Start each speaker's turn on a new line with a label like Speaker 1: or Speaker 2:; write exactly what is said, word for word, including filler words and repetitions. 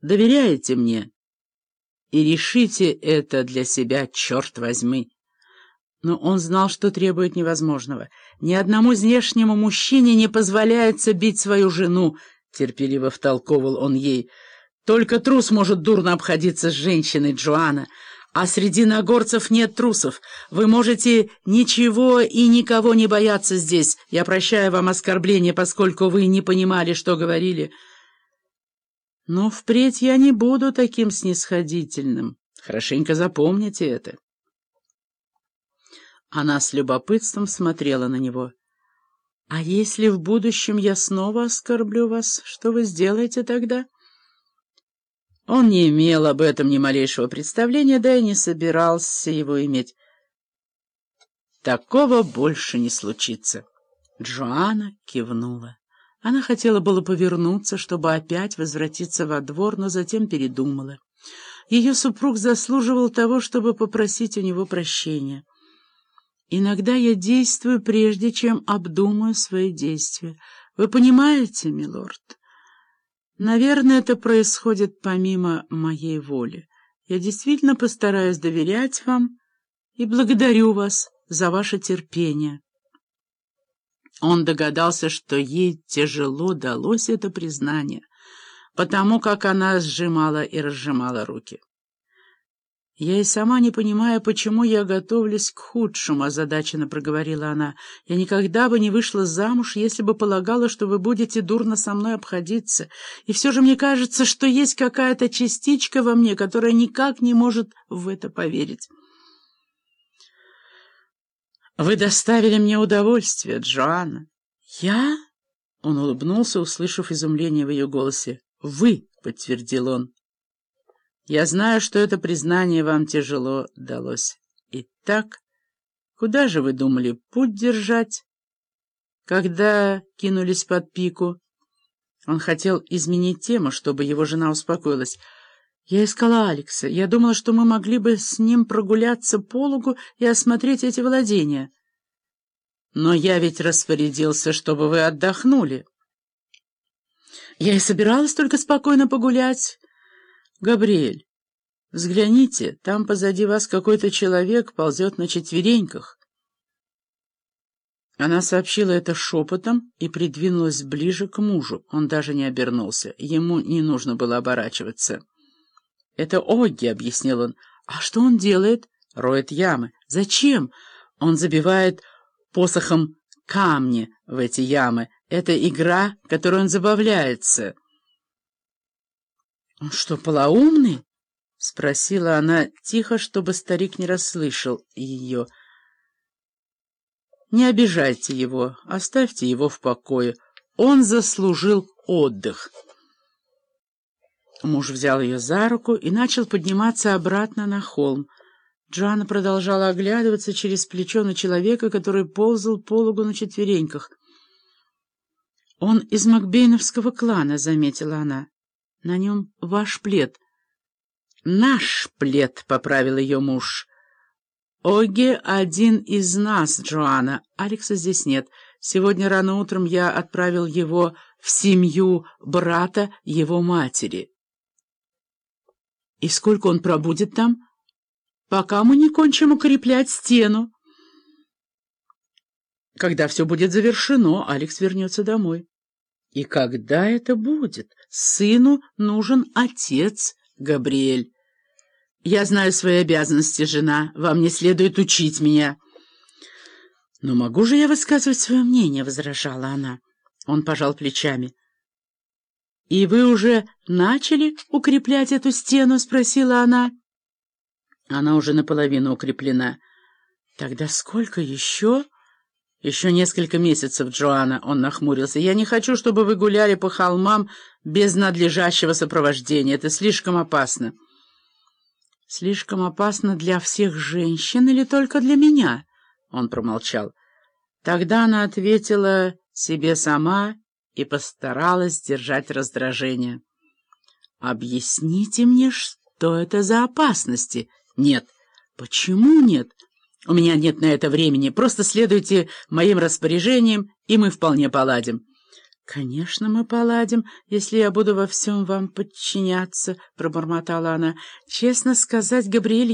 Speaker 1: доверяете мне и решите это для себя, черт возьми. Но он знал, что требует невозможного. Ни одному внешнему мужчине не позволяется бить свою жену, терпеливо втолковывал он ей. Только трус может дурно обходиться с женщиной, Джоанна. А среди нагорцев нет трусов. Вы можете ничего и никого не бояться здесь. Я прощаю вам оскорбление, поскольку вы не понимали, что говорили. Но впредь я не буду таким снисходительным. Хорошенько запомните это. Она с любопытством смотрела на него. «А если в будущем я снова оскорблю вас, что вы сделаете тогда?» Он не имел об этом ни малейшего представления, да и не собирался его иметь. «Такого больше не случится». Джоанна кивнула. Она хотела было повернуться, чтобы опять возвратиться во двор, но затем передумала. Ее супруг заслуживал того, чтобы попросить у него прощения. «Иногда я действую, прежде чем обдумаю свои действия. Вы понимаете, милорд? Наверное, это происходит помимо моей воли. Я действительно постараюсь доверять вам и благодарю вас за ваше терпение». Он догадался, что ей тяжело далось это признание, потому как она сжимала и разжимала руки. «Я и сама не понимаю, почему я готовлюсь к худшему», — озадаченно проговорила она. «Я никогда бы не вышла замуж, если бы полагала, что вы будете дурно со мной обходиться. И все же мне кажется, что есть какая-то частичка во мне, которая никак не может в это поверить». «Вы доставили мне удовольствие, Джоанна». «Я?» — он улыбнулся, услышав изумление в ее голосе. «Вы», — подтвердил он. «Я знаю, что это признание вам тяжело далось. Итак, куда же вы думали путь держать, когда кинулись под пику?» Он хотел изменить тему, чтобы его жена успокоилась. «Я искала Алекса. Я думала, что мы могли бы с ним прогуляться по лугу и осмотреть эти владения. Но я ведь распорядился, чтобы вы отдохнули». «Я и собиралась только спокойно погулять. Габриэль, взгляните, там позади вас какой-то человек ползет на четвереньках». Она сообщила это шепотом и придвинулась ближе к мужу. Он даже не обернулся. Ему не нужно было оборачиваться. «Это Огги», — объяснил он. «А что он делает?» «Роет ямы». «Зачем?» «Он забивает посохом камни в эти ямы. Это игра, которой он забавляется». «Он что, полоумный?» — спросила она тихо, чтобы старик не расслышал ее. «Не обижайте его, оставьте его в покое. Он заслужил отдых». Муж взял ее за руку и начал подниматься обратно на холм. Джоанна продолжала оглядываться через плечо на человека, который ползал по лугу на четвереньках. «Он из Макбейновского клана», — заметила она. «На нем ваш плед». «Наш плед», — поправил ее муж. «Огги один из нас, Джоанна. Алекса здесь нет. Сегодня рано утром я отправил его в семью брата его матери». «И сколько он пробудет там?» «Пока мы не кончим укреплять стену». «Когда все будет завершено, Алекс вернется домой». «И когда это будет? Сыну нужен отец, Габриэль». «Я знаю свои обязанности, жена. Вам не следует учить меня». «Но могу же я высказывать свое мнение?» — возражала она. Он пожал плечами. «И вы уже начали укреплять эту стену?» — спросила она. «Она уже наполовину укреплена». «Тогда сколько еще?» «Еще несколько месяцев, Джоанна», — он нахмурился. «Я не хочу, чтобы вы гуляли по холмам без надлежащего сопровождения. Это слишком опасно». «Слишком опасно для всех женщин или только для меня?» Он промолчал. Тогда она ответила себе сама и постаралась сдержать раздражение. «Объясните мне, что это за опасности?» «Нет». «Почему нет?» «У меня нет на это времени. Просто следуйте моим распоряжениям, и мы вполне поладим». «Конечно, мы поладим, если я буду во всем вам подчиняться», — пробормотала она. «Честно сказать, Габриэль,